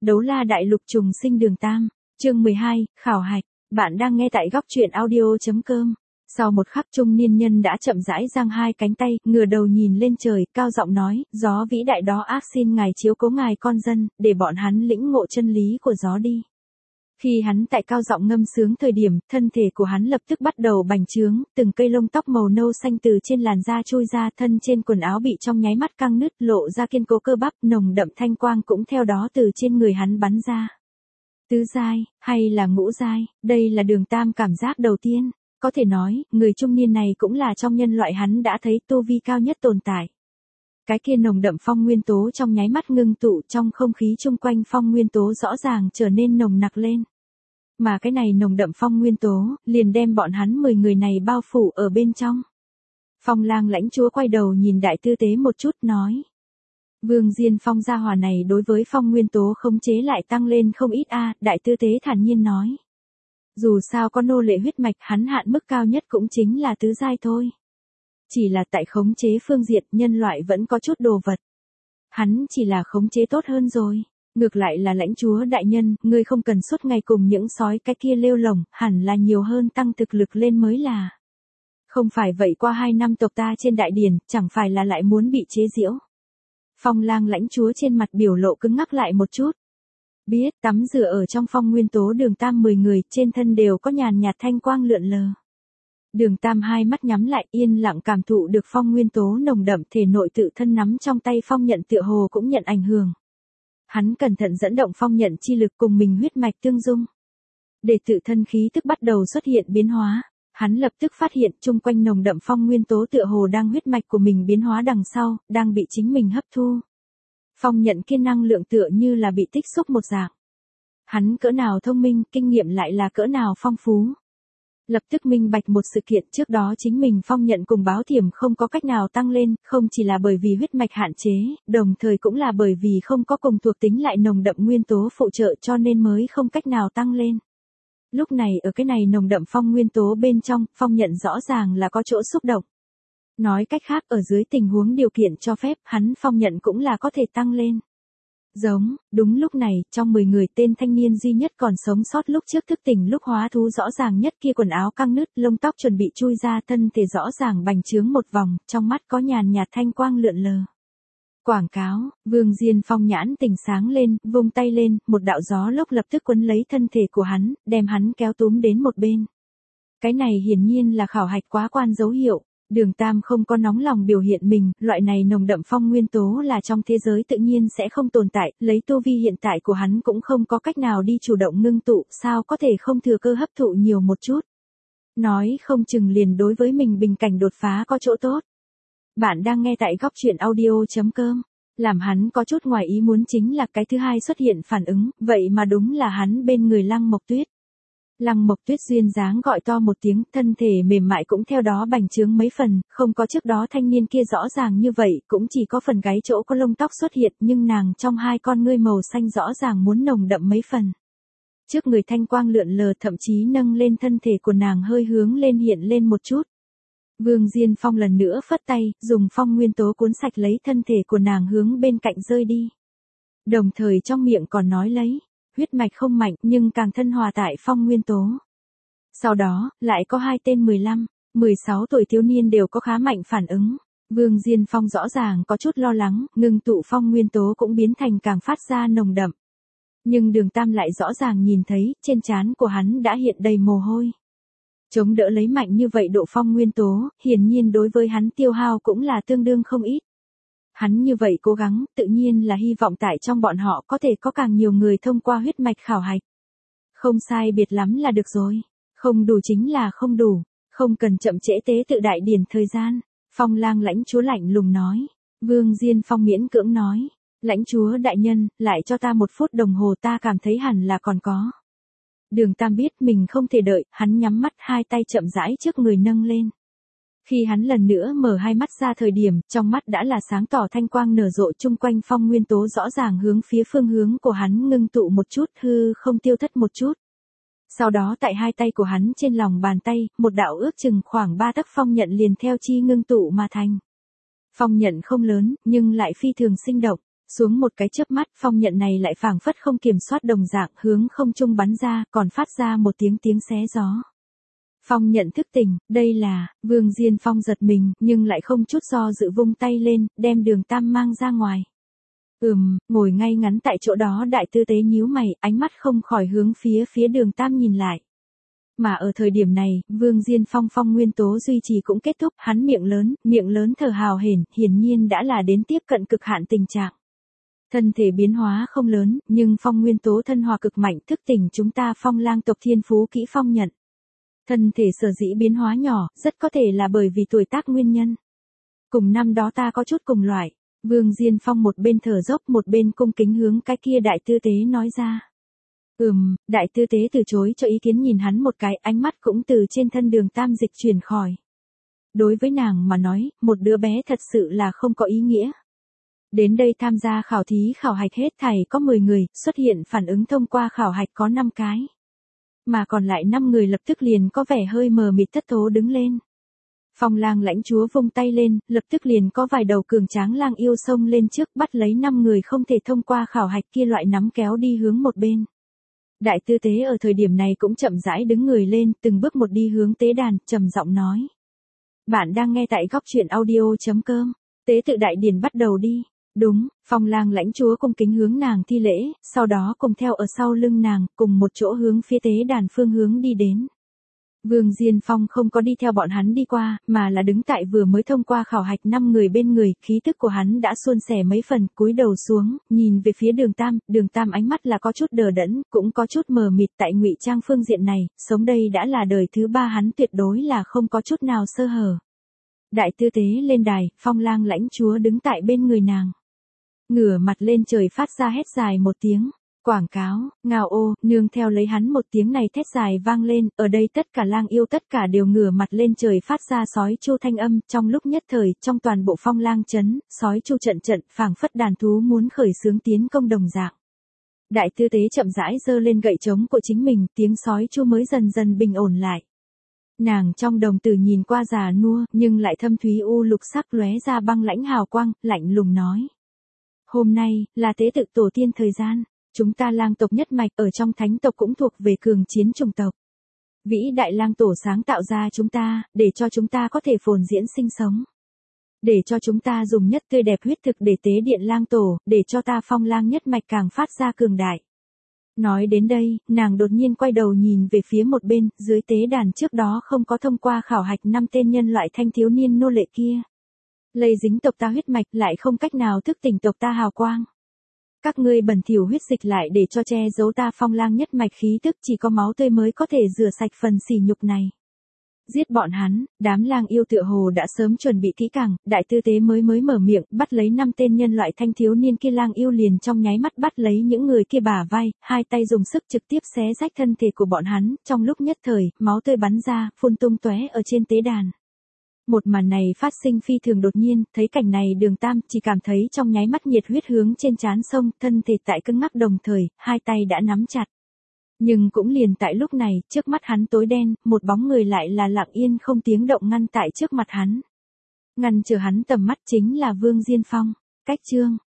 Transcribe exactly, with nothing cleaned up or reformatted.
Đấu la đại lục trùng sinh đường tam, chương mười hai, khảo hạch, bạn đang nghe tại góc truyện audio.com. Sau một khắc trung niên nhân đã chậm rãi giang hai cánh tay, ngửa đầu nhìn lên trời, cao giọng nói, gió vĩ đại đó ác xin ngài chiếu cố ngài con dân, để bọn hắn lĩnh ngộ chân lý của gió đi. Khi hắn tại cao giọng ngâm sướng thời điểm, thân thể của hắn lập tức bắt đầu bành trướng, từng cây lông tóc màu nâu xanh từ trên làn da chui ra, thân trên quần áo bị trong nháy mắt căng nứt, lộ ra kiên cố cơ bắp, nồng đậm thanh quang cũng theo đó từ trên người hắn bắn ra. Tứ giai, hay là ngũ giai, đây là đường tam cảm giác đầu tiên, có thể nói, người trung niên này cũng là trong nhân loại hắn đã thấy tu vi cao nhất tồn tại. Cái kia nồng đậm phong nguyên tố trong nháy mắt ngưng tụ, trong không khí chung quanh phong nguyên tố rõ ràng trở nên nồng nặc lên. Mà cái này nồng đậm phong nguyên tố, liền đem bọn hắn mười người này bao phủ ở bên trong. Phong lang lãnh chúa quay đầu nhìn đại tư tế một chút nói. Vương Diên Phong gia hỏa này đối với phong nguyên tố khống chế lại tăng lên không ít a, đại tư tế thản nhiên nói. Dù sao có nô lệ huyết mạch hắn hạn mức cao nhất cũng chính là tứ giai thôi. Chỉ là tại khống chế phương diện nhân loại vẫn có chút đồ vật. Hắn chỉ là khống chế tốt hơn rồi. Ngược lại là lãnh chúa đại nhân, ngươi không cần suốt ngày cùng những sói cái kia lêu lồng, hẳn là nhiều hơn tăng thực lực lên mới là. Không phải vậy qua hai năm tộc ta trên đại điển, chẳng phải là lại muốn bị chế giễu. Phong lang lãnh chúa trên mặt biểu lộ cứng ngắc lại một chút. Biết tắm rửa ở trong phong nguyên tố đường tam mười người, trên thân đều có nhàn nhạt thanh quang lượn lờ. Đường tam hai mắt nhắm lại yên lặng cảm thụ được phong nguyên tố nồng đậm, thể nội tự thân nắm trong tay phong nhận tựa hồ cũng nhận ảnh hưởng. Hắn cẩn thận dẫn động phong nhận chi lực cùng mình huyết mạch tương dung. Để tự thân khí tức bắt đầu xuất hiện biến hóa, hắn lập tức phát hiện chung quanh nồng đậm phong nguyên tố tựa hồ đang huyết mạch của mình biến hóa đằng sau, đang bị chính mình hấp thu. Phong nhận kia năng lượng tựa như là bị tích xúc một dạng. Hắn cỡ nào thông minh, kinh nghiệm lại là cỡ nào phong phú. Lập tức minh bạch một sự kiện, trước đó chính mình phong nhận cùng báo thiểm không có cách nào tăng lên, không chỉ là bởi vì huyết mạch hạn chế, đồng thời cũng là bởi vì không có cùng thuộc tính lại nồng đậm nguyên tố phụ trợ cho nên mới không cách nào tăng lên. Lúc này ở cái này nồng đậm phong nguyên tố bên trong, phong nhận rõ ràng là có chỗ xúc động. Nói cách khác ở dưới tình huống điều kiện cho phép, hắn phong nhận cũng là có thể tăng lên. Giống, đúng lúc này, trong mười người tên thanh niên duy nhất còn sống sót lúc trước thức tỉnh lúc hóa thú rõ ràng nhất kia quần áo căng nứt, lông tóc chuẩn bị chui ra, thân thể rõ ràng bành trướng một vòng, trong mắt có nhàn nhạt thanh quang lượn lờ. Quảng cáo, Vương Diên Phong nhãn tỉnh sáng lên, vung tay lên, một đạo gió lốc lập tức quấn lấy thân thể của hắn, đem hắn kéo túm đến một bên. Cái này hiển nhiên là khảo hạch quá quan dấu hiệu. Đường Tam không có nóng lòng biểu hiện mình, loại này nồng đậm phong nguyên tố là trong thế giới tự nhiên sẽ không tồn tại, lấy tu vi hiện tại của hắn cũng không có cách nào đi chủ động ngưng tụ, sao có thể không thừa cơ hấp thụ nhiều một chút. Nói không chừng liền đối với mình bình cảnh đột phá có chỗ tốt. Bạn đang nghe tại góc truyện audio.com, làm hắn có chút ngoài ý muốn chính là cái thứ hai xuất hiện phản ứng, vậy mà đúng là hắn bên người Lăng Mộc Tuyết. Lăng Mộc Tuyết duyên dáng gọi to một tiếng, thân thể mềm mại cũng theo đó bành trướng mấy phần, không có trước đó thanh niên kia rõ ràng như vậy, cũng chỉ có phần gáy chỗ có lông tóc xuất hiện, nhưng nàng trong hai con ngươi màu xanh rõ ràng muốn nồng đậm mấy phần. Trước người thanh quang lượn lờ, thậm chí nâng lên thân thể của nàng hơi hướng lên hiện lên một chút. Vương Diên Phong lần nữa phất tay, dùng phong nguyên tố cuốn sạch lấy thân thể của nàng hướng bên cạnh rơi đi. Đồng thời trong miệng còn nói lấy. Huyết mạch không mạnh nhưng càng thân hòa tại phong nguyên tố. Sau đó, lại có hai tên mười lăm, mười sáu tuổi thiếu niên đều có khá mạnh phản ứng. Vương Diên Phong rõ ràng có chút lo lắng, ngừng tụ phong nguyên tố cũng biến thành càng phát ra nồng đậm. Nhưng đường Tam lại rõ ràng nhìn thấy, trên trán của hắn đã hiện đầy mồ hôi. Chống đỡ lấy mạnh như vậy độ phong nguyên tố, hiển nhiên đối với hắn tiêu hao cũng là tương đương không ít. Hắn như vậy cố gắng, tự nhiên là hy vọng tại trong bọn họ có thể có càng nhiều người thông qua huyết mạch khảo hạch. Không sai biệt lắm là được rồi. Không đủ chính là không đủ. Không cần chậm trễ tế tự đại điển thời gian. Phong lang lãnh chúa lạnh lùng nói. Vương Diên Phong miễn cưỡng nói. Lãnh chúa đại nhân, lại cho ta một phút đồng hồ, ta cảm thấy hẳn là còn có. Đường Tam biết mình không thể đợi, hắn nhắm mắt, hai tay chậm rãi trước người nâng lên. Khi hắn lần nữa mở hai mắt ra thời điểm, trong mắt đã là sáng tỏ thanh quang nở rộ, chung quanh phong nguyên tố rõ ràng hướng phía phương hướng của hắn ngưng tụ một chút, hư không tiêu thất một chút. Sau đó tại hai tay của hắn trên lòng bàn tay, một đạo ước chừng khoảng ba tấc phong nhận liền theo chi ngưng tụ mà thành. Phong nhận không lớn, nhưng lại phi thường sinh động. Xuống một cái chớp mắt, phong nhận này lại phảng phất không kiểm soát đồng dạng, hướng không trung bắn ra, còn phát ra một tiếng tiếng xé gió. Phong nhận thức tỉnh, đây là, Vương Diên Phong giật mình, nhưng lại không chút do dự vung tay lên, đem Đường Tam mang ra ngoài. Ừm, ngồi ngay ngắn tại chỗ đó Đại Tư Tế nhíu mày, ánh mắt không khỏi hướng phía phía Đường Tam nhìn lại. Mà ở thời điểm này, Vương Diên Phong phong nguyên tố duy trì cũng kết thúc, hắn miệng lớn, miệng lớn thở hào hển, hiển nhiên đã là đến tiếp cận cực hạn tình trạng. Thân thể biến hóa không lớn, nhưng phong nguyên tố thân hòa cực mạnh, thức tỉnh chúng ta phong lang tộc thiên phú kỹ phong nhận. Thân thể sở dĩ biến hóa nhỏ, rất có thể là bởi vì tuổi tác nguyên nhân. Cùng năm đó ta có chút cùng loại. Vương Diên Phong một bên thở dốc một bên cung kính hướng cái kia Đại Tư Tế nói ra. Ừm, Đại Tư Tế từ chối cho ý kiến nhìn hắn một cái, ánh mắt cũng từ trên thân Đường Tam dịch chuyển khỏi. Đối với nàng mà nói, một đứa bé thật sự là không có ý nghĩa. Đến đây tham gia khảo thí khảo hạch hết thảy có mười người, xuất hiện phản ứng thông qua khảo hạch có năm cái. Mà còn lại năm người lập tức liền có vẻ hơi mờ mịt thất thố đứng lên. Phong lang lãnh chúa vung tay lên, lập tức liền có vài đầu cường tráng lang yêu xông lên trước bắt lấy năm người không thể thông qua khảo hạch kia loại nắm kéo đi hướng một bên. Đại Tư Tế ở thời điểm này cũng chậm rãi đứng người lên, từng bước một đi hướng tế đàn, trầm giọng nói. Bạn đang nghe tại góc truyện audio chấm com, tế tự đại điển bắt đầu đi. Đúng, Phong lang lãnh chúa cung kính hướng nàng thi lễ, sau đó cùng theo ở sau lưng nàng, cùng một chỗ hướng phía tế đàn phương hướng đi đến. Vương Diên Phong không có đi theo bọn hắn đi qua, mà là đứng tại vừa mới thông qua khảo hạch năm người bên người, khí tức của hắn đã suôn sẻ mấy phần, cúi đầu xuống, nhìn về phía Đường Tam, Đường Tam ánh mắt là có chút đờ đẫn, cũng có chút mờ mịt tại ngụy trang phương diện này, sống đây đã là đời thứ ba hắn tuyệt đối là không có chút nào sơ hở. Đại Tư Tế lên đài, Phong lang lãnh chúa đứng tại bên người nàng. Ngửa mặt lên trời phát ra hét dài một tiếng. Quảng cáo, ngao ô, nương theo lấy hắn một tiếng này thét dài vang lên, ở đây tất cả lang yêu tất cả đều ngửa mặt lên trời phát ra sói chu thanh âm, trong lúc nhất thời, trong toàn bộ phong lang trấn, sói chu trận trận, phảng phất đàn thú muốn khởi xướng tiến công đồng dạng. Đại Tư Tế chậm rãi giơ lên gậy trống của chính mình, tiếng sói chu mới dần dần bình ổn lại. Nàng trong đồng tử nhìn qua già nua, nhưng lại thâm thúy u lục sắc lóe ra băng lãnh hào quang, lạnh lùng nói. Hôm nay, là tế tự tổ tiên thời gian. Chúng ta lang tộc nhất mạch ở trong thánh tộc cũng thuộc về cường chiến chủng tộc. Vĩ đại lang tổ sáng tạo ra chúng ta, để cho chúng ta có thể phồn diễn sinh sống. Để cho chúng ta dùng nhất tươi đẹp huyết thực để tế điện lang tổ, để cho ta phong lang nhất mạch càng phát ra cường đại. Nói đến đây, nàng đột nhiên quay đầu nhìn về phía một bên, dưới tế đàn trước đó không có thông qua khảo hạch năm tên nhân loại thanh thiếu niên nô lệ kia. Lây dính tộc ta huyết mạch lại không cách nào thức tỉnh tộc ta hào quang. Các ngươi bẩn thỉu huyết dịch lại để cho che giấu ta phong lang nhất mạch khí tức chỉ có máu tươi mới có thể rửa sạch phần sỉ nhục này. Giết bọn hắn, đám lang yêu tựa hồ đã sớm chuẩn bị kỹ càng, Đại Tư Tế mới mới mở miệng, bắt lấy năm tên nhân loại thanh thiếu niên kia lang yêu liền trong nháy mắt bắt lấy những người kia bả vai, hai tay dùng sức trực tiếp xé rách thân thể của bọn hắn, trong lúc nhất thời, máu tươi bắn ra, phun tung tóe ở trên tế đàn. Một màn này phát sinh phi thường đột nhiên, thấy cảnh này Đường Tam chỉ cảm thấy trong nháy mắt nhiệt huyết hướng trên trán sông, thân thể tại cứng ngắc đồng thời, hai tay đã nắm chặt. Nhưng cũng liền tại lúc này, trước mắt hắn tối đen, một bóng người lại là lặng yên không tiếng động ngăn tại trước mặt hắn. Ngăn chờ hắn tầm mắt chính là Vương Diên Phong. Cách chương,